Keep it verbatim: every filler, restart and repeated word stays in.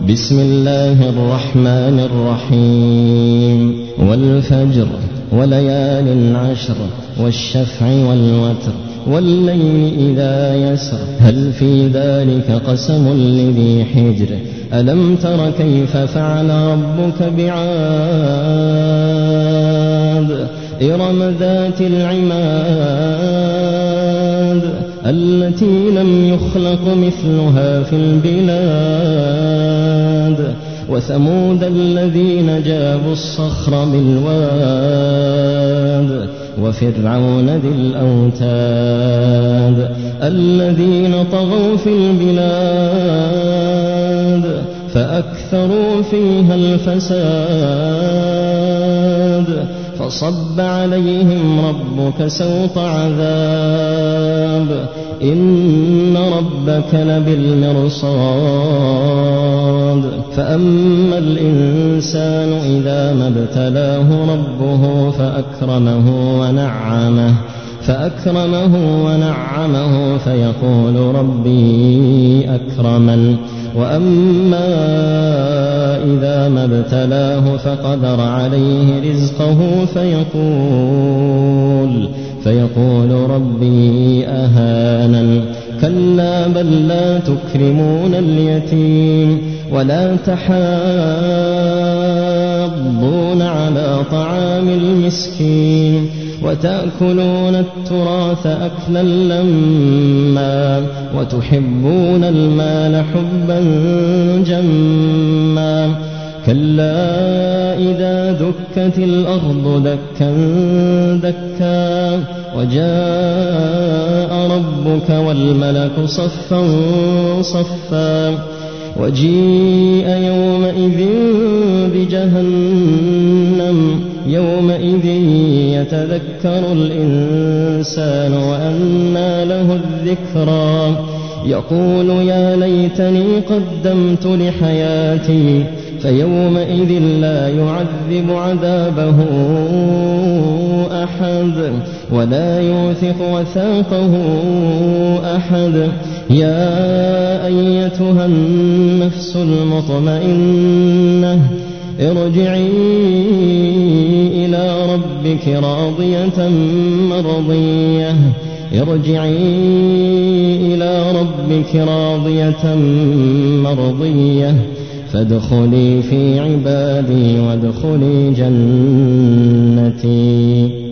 بسم الله الرحمن الرحيم والفجر وليال عشر والشفع والوتر والليل إذا يسر هل في ذلك قسم لذي حجر ألم تر كيف فعل ربك بعاد إرم ذات العماد التي لم يخلق مثلها في البلاد وثمود الذين جابوا الصخر بالواد وفرعون ذي الأوتاد الذين طغوا في البلاد فأكثروا فيها الفساد فصب عليهم ربك سوط عذاب إن ربك لبالمرصاد فأما الإنسان إذا ما ابتلاه ربه فأكرمه ونعمه فأكرمه ونعمه فيقول ربي أكرمن وأما إذا ما ابتلاه فقدر عليه رزقه فيقول فيقول ربي أهانن كلا بل لا تكرمون اليتيم ولا تحاضون على طعام المسكين وتأكلون التراث أكلا لما وتحبون المال حبا جما كلا إذا دكت الأرض دكا دكا وجاء ربك والملك صفا صفا وجيء يومئذ بجهنم يومئذ يتذكر الإنسان وأنى له الذكرى يقول يا ليتني قدمت لحياتي فيومئذ لا يعذب عذابه أحد ولا يوثق وثاقه أحد يا أيتها النفس المطمئنة ارجعي إلى ربك راضية مرضية ارجعي إلى ربك راضية مرضية فادخلي في عبادي وادخلي جنتي.